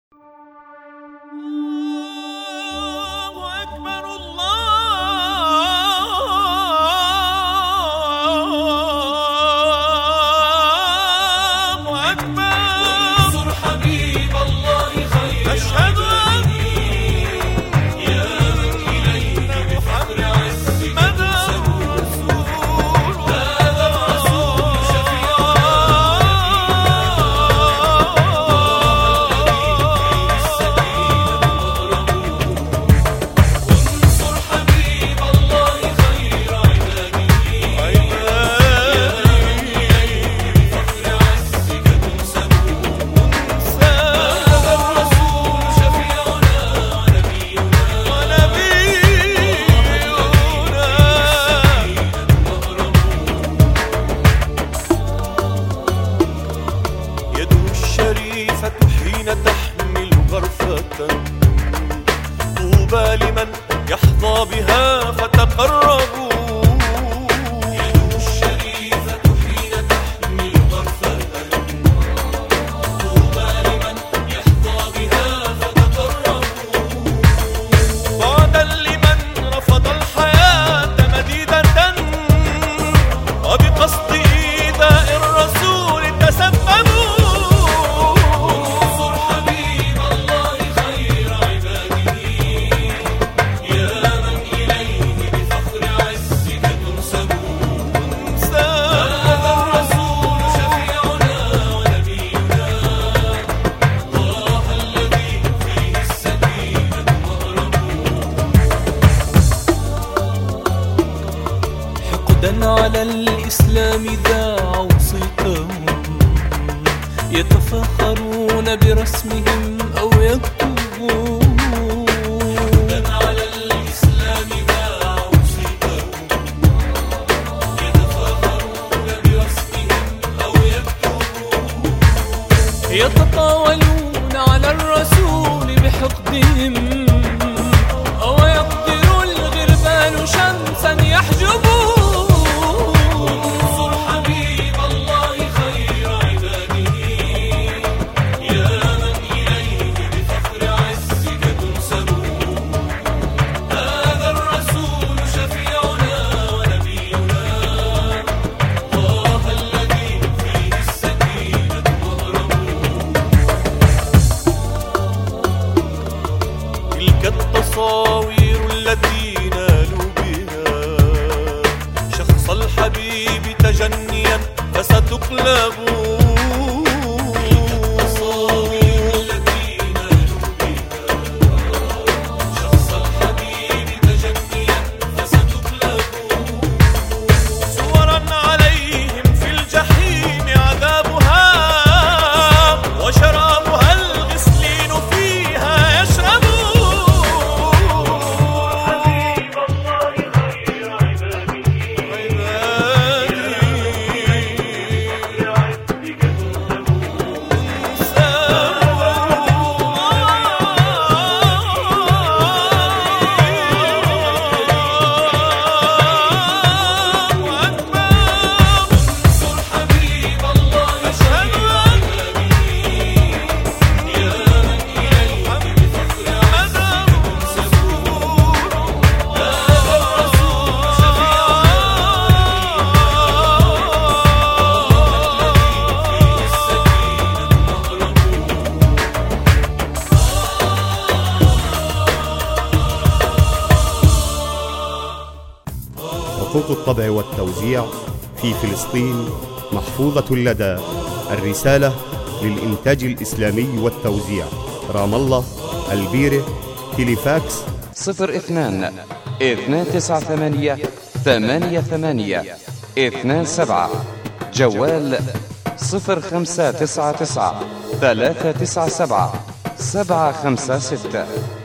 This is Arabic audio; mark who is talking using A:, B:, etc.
A: طوبى لمن يحظى بها فتقربوا. يده الشريفة حين تحمل غرفة، طوبى لمن يحظى بها فتقربوا. بعدا لمن رفض الحياة مديدة وبقصد إيذاء الرسول تسببوا.
B: على الإسلام ذاعوا صيتهم، يتفاخرون برسمهم أو يكتبون.
A: على الإسلام ذاعوا صيتهم، يتفاخرون برسمهم أو يكتبون.
B: يتطاولون على الرسول بحقدهم، أو يقدر الغربان شمسا يحجبون.
A: التصاوير التي نالوا بها شخص الحبيب تجنيا فستقلب.
C: حقوق الطبع والتوزيع في فلسطين محفوظة لدى الرسالة للإنتاج الإسلامي والتوزيع، رام الله، البيرة، تيليفاكس
D: 02 298 88 27، جوال 0599 397 756.